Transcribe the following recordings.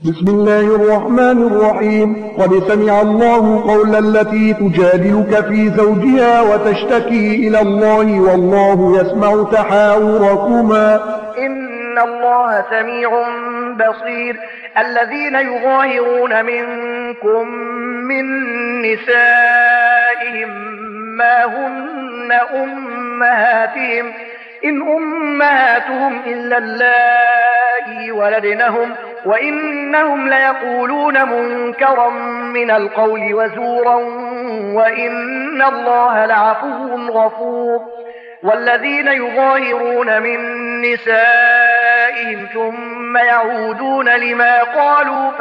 بسم الله الرحمن الرحيم. قد سمع الله قول التي تجادلك في زوجها وتشتكي إلى الله والله يسمع تحاوركما إن الله سميع بصير. الذين يظاهرون منكم من نسائهم ما هن أمهاتهم إن أمهاتهم إلا اللائي ولدنهم وإنهم ليقولون منكرا من القول وزورا وإن الله لعفو غفور. والذين يظاهرون من نسائهم ثم يعودون لما قالوا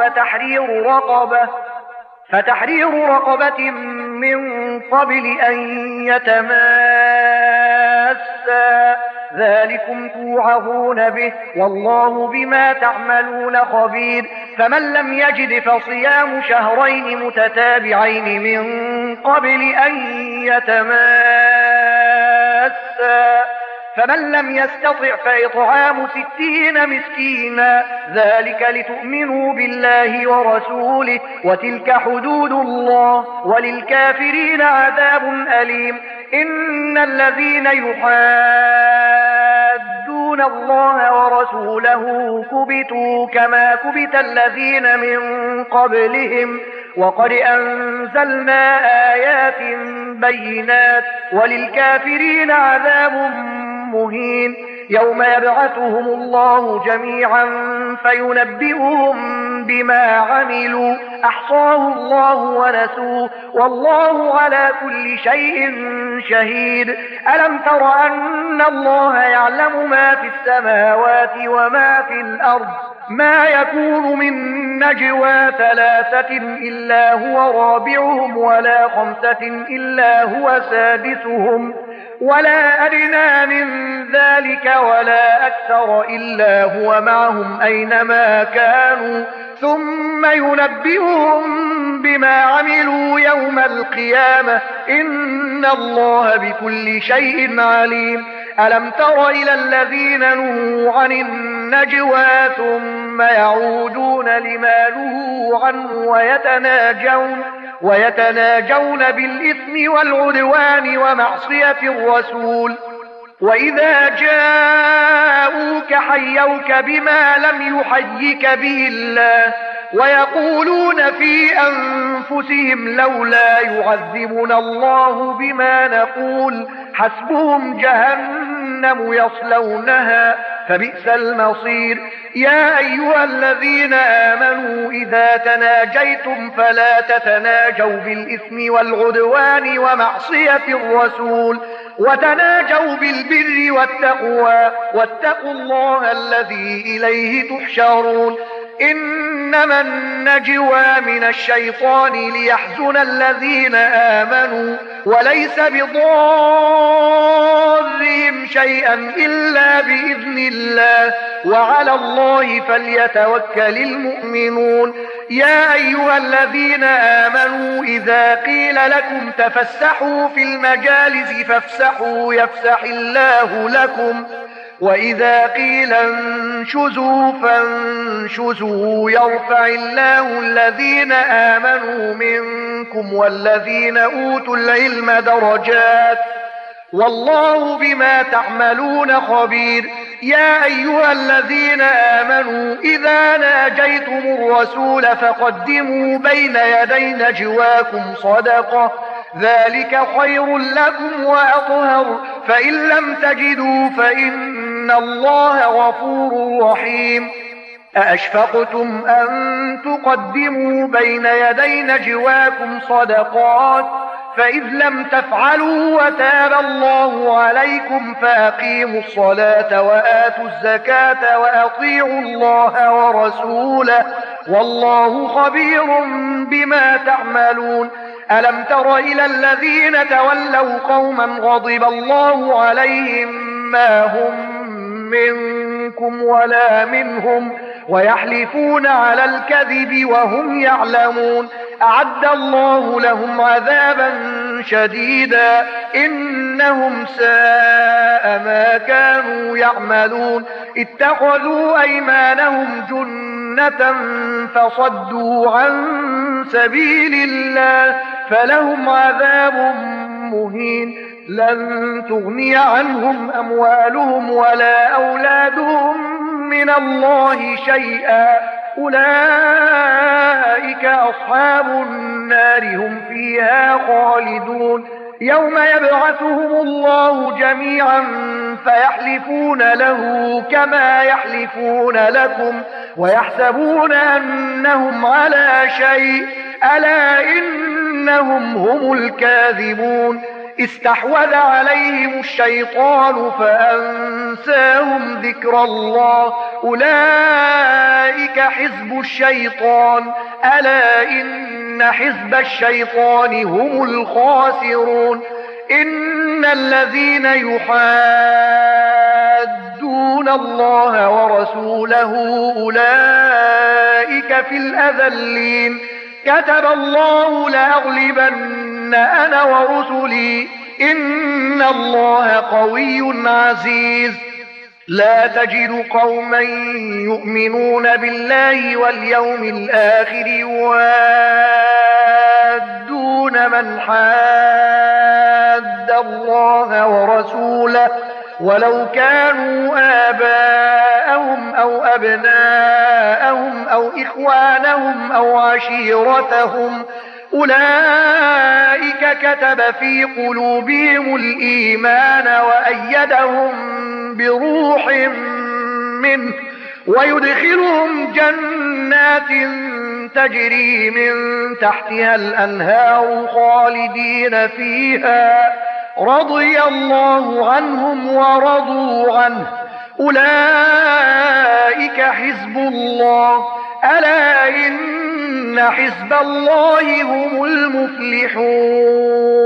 فتحرير رقبة من قبل أن يتماسا ذلكم توعظون به والله بما تعملون خبير. فمن لم يجد فصيام شهرين متتابعين من قبل أن يتماسا فمن لم يستطع فإطعام 60 مسكينا ذلك لتؤمنوا بالله ورسوله وتلك حدود الله وللكافرين عذاب أليم. إن الذين يحادون الله ورسوله كبتوا كما كبت الذين من قبلهم وقد أنزلنا آيات بينات وللكافرين عذاب مهين. يوم يبعثهم الله جميعا فينبئهم بما عملوا أحصاه الله ونسوه والله على كل شيء شهيد. ألم تر أن الله يعلم ما في السماوات وما في الأرض ما يكون من نجوى 3 إلا هو رابعهم ولا 5 إلا هو سادسهم ولا أدنى من ذلك ولا أكثر إلا هو معهم أينما كانوا ثم ينبئهم بما عملوا يوم القيامة إن الله بكل شيء عليم. ألم تر إلى الذين نهوا عن النجوى ثم يعودون لما نهوا عنه ويتناجون بالإثم والعدوان ومعصية الرسول وإذا جاءوك حيوك بما لم يحيك به الله ويقولون في أنفسهم لولا يعذبنا الله بما نقول حسبهم جهنم يصلونها فبئس المصير. يا أيها الذين آمنوا إذا تناجيتم فلا تتناجوا بالإثم والعدوان ومعصية الرسول وتناجوا بالبر والتقوى واتقوا الله الذي إليه تحشرون. إنما النجوى من الشيطان ليحزن الذين آمنوا وليس بضارهم شيئا إلا بإذن الله وعلى الله فليتوكل المؤمنون. يا أيها الذين آمنوا إذا قيل لكم تفسحوا في المجالس فافسحوا يفسح الله لكم وإذا قيل انشزوا فانشزوا يرفع الله الذين آمنوا منكم والذين أوتوا العلم درجات والله بما تعملون خبير. يا أيها الذين آمنوا إذا ناجيتم الرسول فقدموا بين يدي نجواكم صدقة ذلك خير لكم وأطهر فإن لم تجدوا فإن الله غفور رحيم. أأشفقتم أن تقدموا بين يدي نجواكم صدقات فإذ لم تفعلوا وتاب الله عليكم فأقيموا الصلاة وآتوا الزكاة وأطيعوا الله ورسوله والله خبير بما تعملون. ألم تر إلى الذين تولوا قوما غضب الله عليهم ما هم منكم ولا منهم ويحلفون على الكذب وهم يعلمون أعد الله لهم عذابا شديدا إنهم ساء ما كانوا يعملون. اتخذوا أيمانهم جنة سنة فصدوا عن سبيل الله فلهم عذاب مهين لن تغني عنهم أموالهم ولا أولادهم من الله شيئا أولئك أصحاب النار هم فيها خالدون يوم يبعثهم الله جميعا فيحلفون له كما يحلفون لكم ويحسبون أنهم على شيء ألا إنهم هم الكاذبون استحوذ عليهم الشيطان فأنساهم ذكر الله أولئك حزب الشيطان ألا إن حزب الشيطان هم الخاسرون إن الذين يحادون الله ورسوله أولئك في الأذلين كتب الله لأغلبن أنا ورسلي إن الله قوي عزيز لا تجد قوما يؤمنون بالله واليوم الآخر يوادون من حاد الله ورسوله ولو كانوا آباءهم أو أبناءهم أو إخوانهم أو عشيرتهم أولئك كتب في قلوبهم الإيمان وأيدهم بروح منه ويدخلهم جنات تجري من تحتها الأنهار خالدين فيها رضي الله عنهم ورضوا عنه أولئك حزب الله ألا إن حزب الله هم المفلحون